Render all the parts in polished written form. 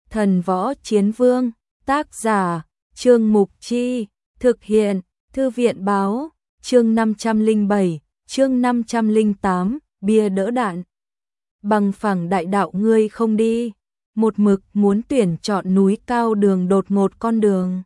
Thần Võ Chiến Vương, tác giả, Trương Mục Chi, thực hiện, Thư viện báo, chương 507, chương 508, bia đỡ đạn. Bằng phẳng đại đạo ngươi không đi, một mực muốn tuyển chọn núi cao đường đột ngột con đường.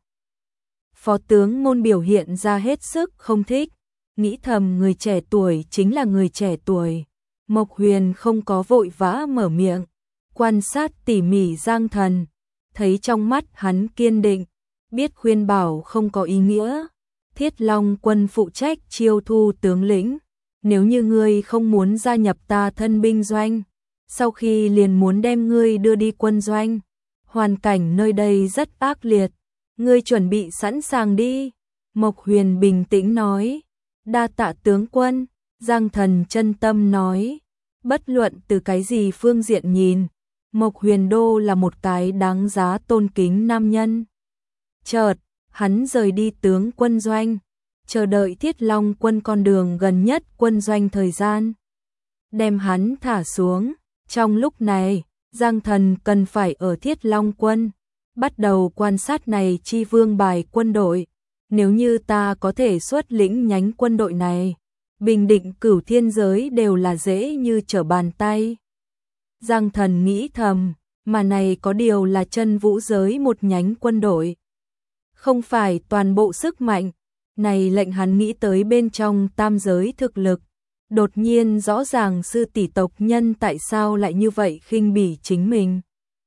Phó tướng Ngôn biểu hiện ra hết sức không thích, nghĩ thầm người trẻ tuổi chính là người trẻ tuổi. Mộc Huyền không có vội vã mở miệng, quan sát tỉ mỉ Giang Thần, thấy trong mắt hắn kiên định, biết khuyên bảo không có ý nghĩa. Thiết Long quân phụ trách chiêu thu tướng lĩnh, nếu như ngươi không muốn gia nhập ta thân binh doanh, sau khi liền muốn đem ngươi đưa đi quân doanh. Hoàn cảnh nơi đây rất ác liệt, ngươi chuẩn bị sẵn sàng đi. Mộc Huyền bình tĩnh nói. Đa tạ tướng quân. Giang Thần chân tâm nói. Bất luận từ cái gì phương diện nhìn, Mộc Huyền Đô là một cái đáng giá tôn kính nam nhân. Chợt, hắn rời đi tướng quân doanh, chờ đợi Thiết Long quân con đường gần nhất quân doanh thời gian, đem hắn thả xuống. Trong lúc này, Giang Thần cần phải ở Thiết Long quân bắt đầu quan sát này chi vương bài quân đội. Nếu như ta có thể xuất lĩnh nhánh quân đội này, bình định cửu thiên giới đều là dễ như trở bàn tay. Giang Thần nghĩ thầm, mà này có điều là chân vũ giới một nhánh quân đội, không phải toàn bộ sức mạnh. Này lệnh hắn nghĩ tới bên trong tam giới thực lực. Đột nhiên rõ ràng sư tỷ tộc nhân tại sao lại như vậy khinh bỉ chính mình.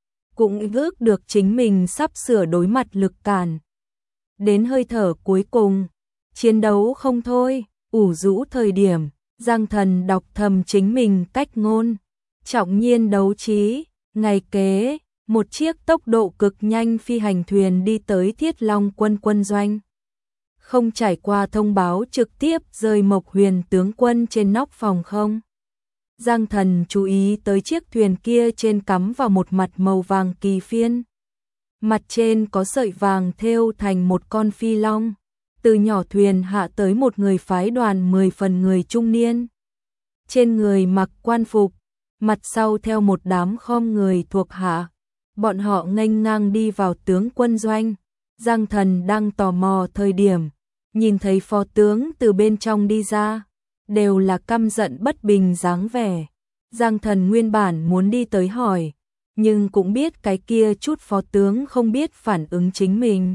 Cũng ước được chính mình sắp sửa đối mặt lực cản. Đến hơi thở cuối cùng, chiến đấu không thôi, ủ rũ thời điểm, Giang Thần đọc thầm chính mình cách ngôn. Trọng nhiên đấu trí, ngày kế, một chiếc tốc độ cực nhanh phi hành thuyền đi tới Thiết Long quân quân doanh. Không trải qua thông báo trực tiếp rơi Mộc Huyền tướng quân trên nóc phòng không. Giang Thần chú ý tới chiếc thuyền kia trên cắm vào một mặt màu vàng kỳ phiên. Mặt trên có sợi vàng thêu thành một con phi long. Từ nhỏ thuyền hạ tới một người phái đoàn 10 phần người trung niên. Trên người mặc quan phục, mặt sau theo một đám khom người thuộc hạ. Bọn họ nghênh ngang đi vào tướng quân doanh. Giang Thần đang tò mò thời điểm, nhìn thấy phó tướng từ bên trong đi ra, đều là căm giận bất bình dáng vẻ. Giang Thần nguyên bản muốn đi tới hỏi, nhưng cũng biết cái kia chút phó tướng không biết phản ứng chính mình.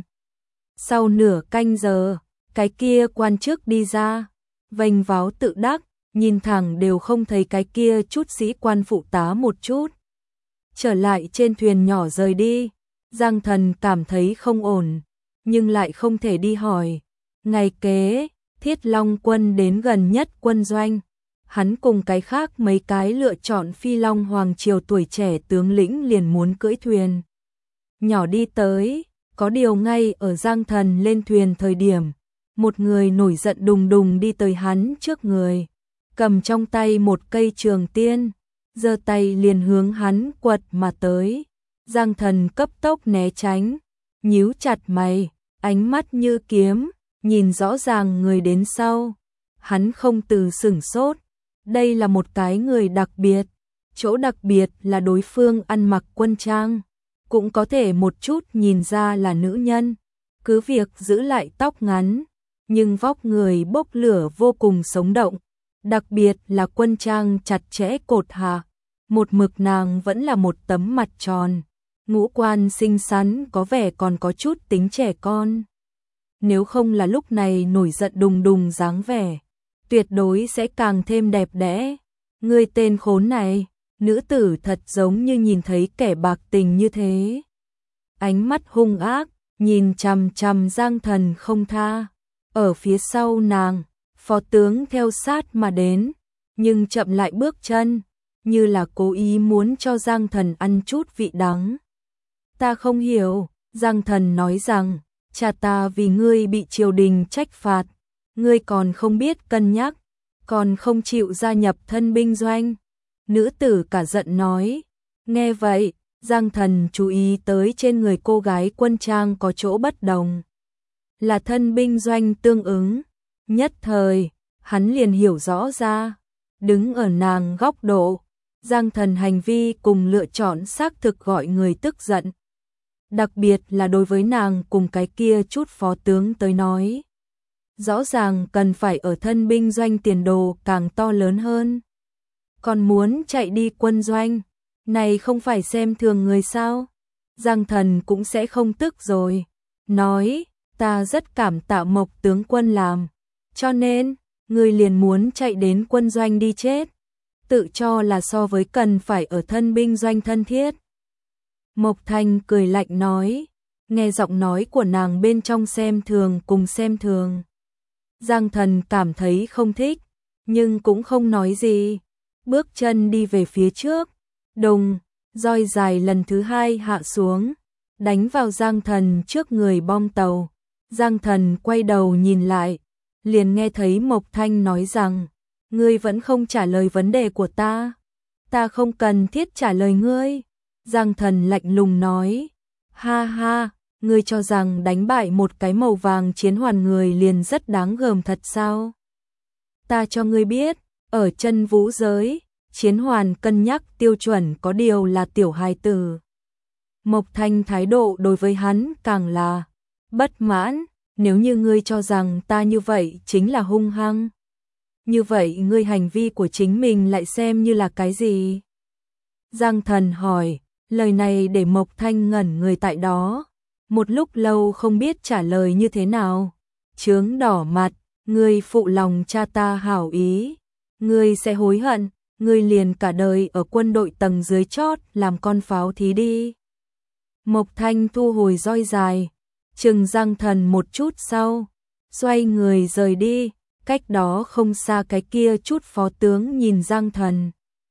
Sau nửa canh giờ, cái kia quan chức đi ra, vênh váo tự đắc, nhìn thẳng đều không thấy cái kia chút sĩ quan phụ tá một chút. Trở lại trên thuyền nhỏ rời đi, Giang Thần cảm thấy không ổn, nhưng lại không thể đi hỏi. Ngày kế, Thiết Long quân đến gần nhất quân doanh, hắn cùng cái khác mấy cái lựa chọn phi long hoàng triều tuổi trẻ tướng lĩnh liền muốn cưỡi thuyền nhỏ đi tới. Có điều ngay ở Giang Thần lên thuyền thời điểm, một người nổi giận đùng đùng đi tới hắn trước người, cầm trong tay một cây trường tiên, giơ tay liền hướng hắn quật mà tới. Giang Thần cấp tốc né tránh, nhíu chặt mày, ánh mắt như kiếm, nhìn rõ ràng người đến sau. Hắn không từ sửng sốt, đây là một cái người đặc biệt, chỗ đặc biệt là đối phương ăn mặc quân trang, cũng có thể một chút nhìn ra là nữ nhân, cứ việc giữ lại tóc ngắn, nhưng vóc người bốc lửa vô cùng sống động, đặc biệt là quân trang chặt chẽ cột hạ, một mực nàng vẫn là một tấm mặt tròn, ngũ quan xinh xắn có vẻ còn có chút tính trẻ con. Nếu không là lúc này nổi giận đùng đùng dáng vẻ, tuyệt đối sẽ càng thêm đẹp đẽ. Ngươi tên khốn này, nữ tử thật giống như nhìn thấy kẻ bạc tình như thế. Ánh mắt hung ác, nhìn chằm chằm Giang Thần không tha. Ở phía sau nàng, phó tướng theo sát mà đến, nhưng chậm lại bước chân, như là cố ý muốn cho Giang Thần ăn chút vị đắng. Ta không hiểu, Giang Thần nói rằng, cha ta vì ngươi bị triều đình trách phạt, ngươi còn không biết cân nhắc, còn không chịu gia nhập thân binh doanh. Nữ tử cả giận nói. Nghe vậy, Giang Thần chú ý tới trên người cô gái quân trang có chỗ bất đồng, là thân binh doanh tương ứng. Nhất thời, hắn liền hiểu rõ ra, đứng ở nàng góc độ, Giang Thần hành vi cùng lựa chọn xác thực gọi người tức giận. đặc biệt là đối với nàng cùng cái kia chút phó tướng tới nói. Rõ ràng cần phải ở thân binh doanh tiền đồ càng to lớn hơn. Còn muốn chạy đi quân doanh, này không phải xem thường người sao? Giang Thần cũng sẽ không tức rồi, nói, ta rất cảm tạ Mộc tướng quân làm, cho nên, người liền muốn chạy đến quân doanh đi chết, tự cho là so với cần phải ở thân binh doanh thân thiết. Mộc Thanh cười lạnh nói, nghe giọng nói của nàng bên trong xem thường cùng xem thường. Giang Thần cảm thấy không thích, nhưng cũng không nói gì, bước chân đi về phía trước, đùng, roi dài lần thứ hai hạ xuống, đánh vào Giang Thần trước người bom tàu. Giang Thần quay đầu nhìn lại, liền nghe thấy Mộc Thanh nói rằng, ngươi vẫn không trả lời vấn đề của ta không cần thiết trả lời ngươi. Giang Thần lạnh lùng nói, ha ha, ngươi cho rằng đánh bại một cái màu vàng chiến hoàn người liền rất đáng gờm thật sao? Ta cho ngươi biết, ở chân vũ giới, chiến hoàn cân nhắc tiêu chuẩn có điều là tiểu hài tử. Mộc Thanh thái độ đối với hắn càng là bất mãn, nếu như ngươi cho rằng ta như vậy chính là hung hăng. Như vậy ngươi hành vi của chính mình lại xem như là cái gì? Giang Thần hỏi, lời này để Mộc Thanh ngẩn người tại đó, một lúc lâu không biết trả lời như thế nào. Chướng đỏ mặt, ngươi phụ lòng cha ta hảo ý, ngươi sẽ hối hận, ngươi liền cả đời ở quân đội tầng dưới chót làm con pháo thí đi. Mộc Thanh thu hồi roi dài, chừng Giang Thần một chút sau, xoay người rời đi, cách đó không xa cái kia chút phó tướng nhìn Giang Thần.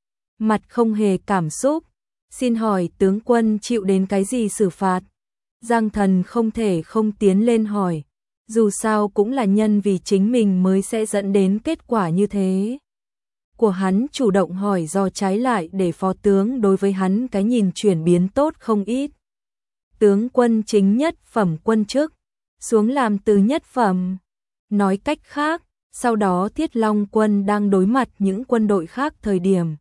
Mặt không hề cảm xúc, xin hỏi tướng quân chịu đến cái gì xử phạt? Giang Thần không thể không tiến lên hỏi, dù sao cũng là nhân vì chính mình mới sẽ dẫn đến kết quả như thế. Của hắn chủ động hỏi do trái lại để phó tướng đối với hắn cái nhìn chuyển biến tốt không ít. Tướng quân chính nhất phẩm quân chức, xuống làm từ nhất phẩm. Nói cách khác, sau đó Thiết Long quân đang đối mặt những quân đội khác thời điểm,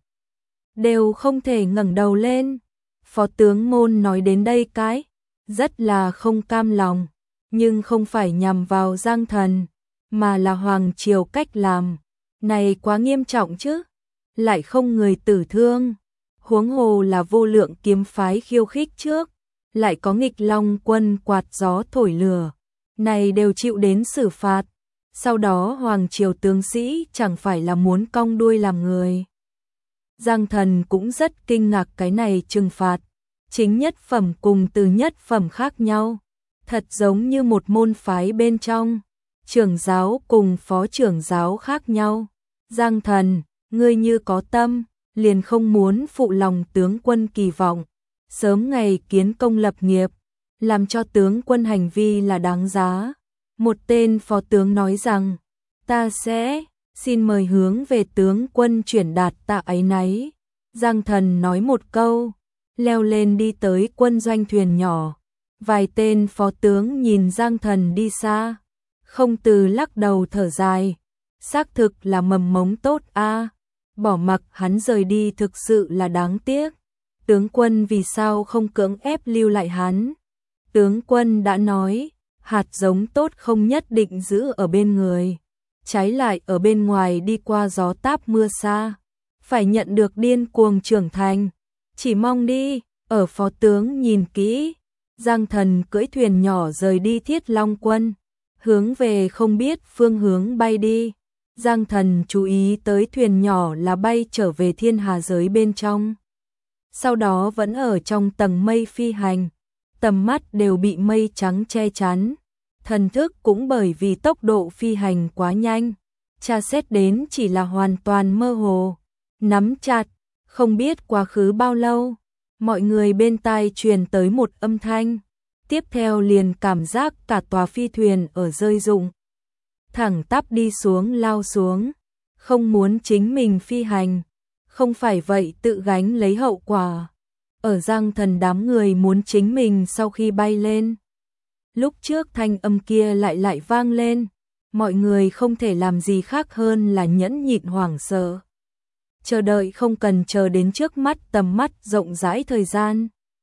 đều không thể ngẩng đầu lên. Phó tướng Môn nói đến đây cái, rất là không cam lòng, nhưng không phải nhằm vào Giang Thần, mà là hoàng triều cách làm. Này quá nghiêm trọng chứ, lại không người tử thương, huống hồ là vô lượng kiếm phái khiêu khích trước, lại có nghịch long quân quạt gió thổi lửa, này đều chịu đến xử phạt. Sau đó hoàng triều tướng sĩ chẳng phải là muốn cong đuôi làm người. Giang Thần cũng rất kinh ngạc cái này trừng phạt, chính nhất phẩm cùng từ nhất phẩm khác nhau, thật giống như một môn phái bên trong, trưởng giáo cùng phó trưởng giáo khác nhau. Giang Thần, ngươi như có tâm, liền không muốn phụ lòng tướng quân kỳ vọng, sớm ngày kiến công lập nghiệp, làm cho tướng quân hành vi là đáng giá. Một tên phó tướng nói rằng, ta sẽ, xin mời hướng về tướng quân chuyển đạt tạ ấy nấy. Giang Thần nói một câu, leo lên đi tới quân doanh thuyền nhỏ. Vài tên phó tướng nhìn Giang Thần đi xa, không từ lắc đầu thở dài, xác thực là mầm mống tốt a, bỏ mặc hắn rời đi thực sự là đáng tiếc. Tướng quân vì sao không cưỡng ép lưu lại hắn? Tướng quân đã nói, hạt giống tốt không nhất định giữ ở bên người, trái lại ở bên ngoài đi qua gió táp mưa xa, phải nhận được điên cuồng trưởng thành. Chỉ mong đi, ở phó tướng nhìn kỹ, Giang Thần cưỡi thuyền nhỏ rời đi Thiết Long quân, hướng về không biết phương hướng bay đi. Giang Thần chú ý tới thuyền nhỏ là bay trở về thiên hà giới bên trong. Sau đó vẫn ở trong tầng mây phi hành, tầm mắt đều bị mây trắng che chắn. Thần thức cũng bởi vì tốc độ phi hành quá nhanh, tra xét đến chỉ là hoàn toàn mơ hồ, nắm chặt, không biết quá khứ bao lâu, mọi người bên tai truyền tới một âm thanh, tiếp theo liền cảm giác cả tòa phi thuyền ở rơi rụng, thẳng tắp đi xuống lao xuống, không muốn chính mình phi hành, không phải vậy tự gánh lấy hậu quả. Ở Giang Thần đám người muốn chính mình sau khi bay lên. Lúc trước thanh âm kia lại vang lên, mọi người không thể làm gì khác hơn là nhẫn nhịn hoảng sợ. Chờ đợi không cần chờ đến trước mắt tầm mắt rộng rãi thời gian.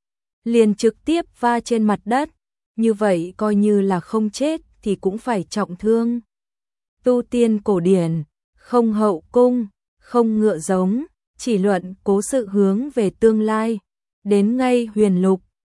liền trực tiếp va trên mặt đất, như vậy coi như là không chết thì cũng phải trọng thương. Tu tiên cổ điển, không hậu cung, không ngựa giống, chỉ luận cố sự hướng về tương lai, đến ngay huyền lục,